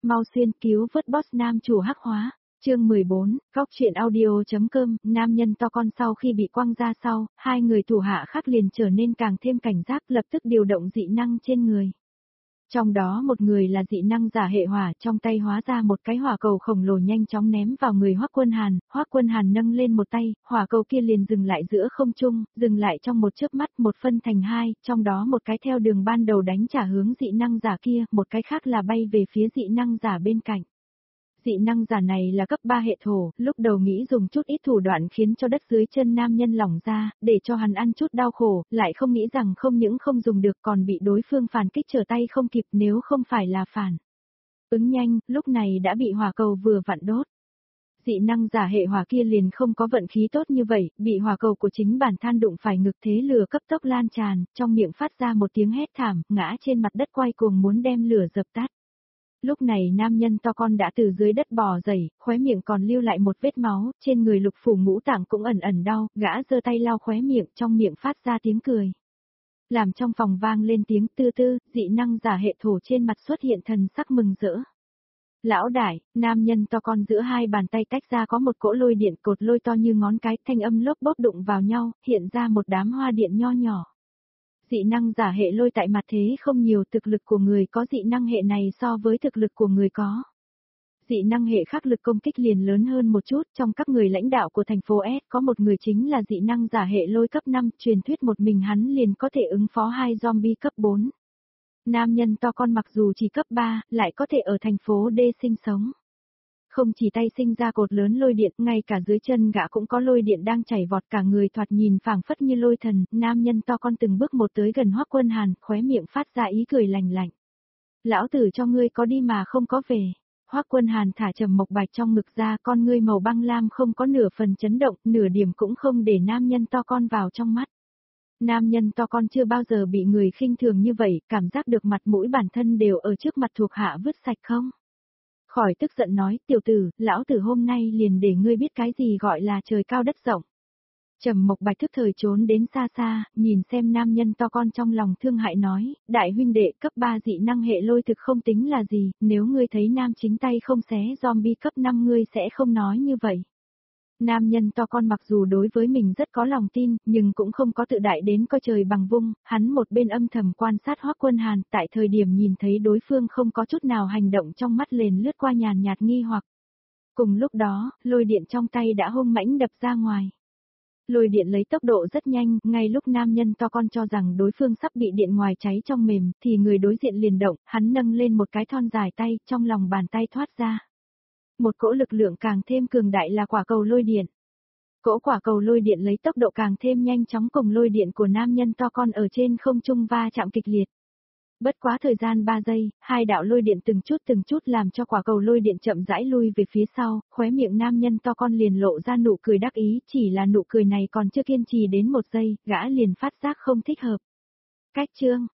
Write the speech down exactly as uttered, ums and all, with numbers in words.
mau xuyên cứu vớt boss nam chủ hắc hóa. Chương mười bốn, góc truyện audio.com, nam nhân to con sau khi bị quăng ra sau, hai người thủ hạ khác liền trở nên càng thêm cảnh giác, lập tức điều động dị năng trên người. Trong đó một người là dị năng giả hệ hỏa, trong tay hóa ra một cái hỏa cầu khổng lồ nhanh chóng ném vào người Hoắc Quân Hàn, Hoắc Quân Hàn nâng lên một tay, hỏa cầu kia liền dừng lại giữa không trung, dừng lại trong một chớp mắt, một phân thành hai, trong đó một cái theo đường ban đầu đánh trả hướng dị năng giả kia, một cái khác là bay về phía dị năng giả bên cạnh. Dị năng giả này là cấp ba hệ thổ, lúc đầu nghĩ dùng chút ít thủ đoạn khiến cho đất dưới chân nam nhân lỏng ra, để cho hắn ăn chút đau khổ, lại không nghĩ rằng không những không dùng được còn bị đối phương phản kích trở tay không kịp, nếu không phải là phản ứng nhanh, lúc này đã bị hỏa cầu vừa vặn đốt. Dị năng giả hệ hỏa kia liền không có vận khí tốt như vậy, bị hỏa cầu của chính bản than đụng phải ngực, thế lửa cấp tốc lan tràn, trong miệng phát ra một tiếng hét thảm, ngã trên mặt đất quay cuồng muốn đem lửa dập tắt. Lúc này nam nhân to con đã từ dưới đất bò dậy, khóe miệng còn lưu lại một vết máu, trên người lục phủ ngũ tạng cũng ẩn ẩn đau, gã giơ tay lau khóe miệng, trong miệng phát ra tiếng cười. Làm trong phòng vang lên tiếng tư tư, dị năng giả hệ thổ trên mặt xuất hiện thần sắc mừng rỡ. Lão đại, nam nhân to con giữa hai bàn tay tách ra có một cỗ lôi điện, cột lôi to như ngón cái, thanh âm lốp bốp đụng vào nhau, hiện ra một đám hoa điện nho nhỏ. Dị năng giả hệ lôi tại mặt thế không nhiều, thực lực của người có dị năng hệ này so với thực lực của người có. Dị năng hệ khác lực công kích liền lớn hơn một chút, trong các người lãnh đạo của thành phố S có một người chính là dị năng giả hệ lôi cấp năm, truyền thuyết một mình hắn liền có thể ứng phó hai zombie cấp bốn. Nam nhân to con mặc dù chỉ cấp ba, lại có thể ở thành phố D sinh sống. Không chỉ tay sinh ra cột lớn lôi điện, ngay cả dưới chân gã cũng có lôi điện đang chảy vọt, cả người thoạt nhìn phảng phất như lôi thần, nam nhân to con từng bước một tới gần Hoắc Quân Hàn, khóe miệng phát ra ý cười lành lạnh. Lão tử cho ngươi có đi mà không có về. Hoắc Quân Hàn thả Trầm Mộc Bạch trong ngực ra, con ngươi màu băng lam không có nửa phần chấn động, nửa điểm cũng không để nam nhân to con vào trong mắt. Nam nhân to con chưa bao giờ bị người khinh thường như vậy, cảm giác được mặt mũi bản thân đều ở trước mặt thuộc hạ vứt sạch không? Khỏi tức giận nói, tiểu tử, lão tử hôm nay liền để ngươi biết cái gì gọi là trời cao đất rộng. Trầm Mộc Bạch thức thời trốn đến xa xa, nhìn xem nam nhân to con trong lòng thương hại nói, đại huynh đệ cấp ba dị năng hệ lôi thực không tính là gì, nếu ngươi thấy nam chính tay không xé zombie cấp năm ngươi sẽ không nói như vậy. Nam nhân to con mặc dù đối với mình rất có lòng tin, nhưng cũng không có tự đại đến coi trời bằng vung, hắn một bên âm thầm quan sát Hoắc Quân Hàn, tại thời điểm nhìn thấy đối phương không có chút nào hành động trong mắt liền lướt qua nhàn nhạt nghi hoặc. Cùng lúc đó, lôi điện trong tay đã hung mãnh đập ra ngoài. Lôi điện lấy tốc độ rất nhanh, ngay lúc nam nhân to con cho rằng đối phương sắp bị điện ngoài cháy trong mềm, thì người đối diện liền động, hắn nâng lên một cái thon dài tay, trong lòng bàn tay thoát ra. Một cỗ lực lượng càng thêm cường đại là quả cầu lôi điện. Cỗ quả cầu lôi điện lấy tốc độ càng thêm nhanh chóng cùng lôi điện của nam nhân to con ở trên không trung va chạm kịch liệt. Bất quá thời gian ba giây, hai đạo lôi điện từng chút từng chút làm cho quả cầu lôi điện chậm rãi lui về phía sau, khóe miệng nam nhân to con liền lộ ra nụ cười đắc ý, chỉ là nụ cười này còn chưa kiên trì đến một giây, gã liền phát giác không thích hợp. Cách chương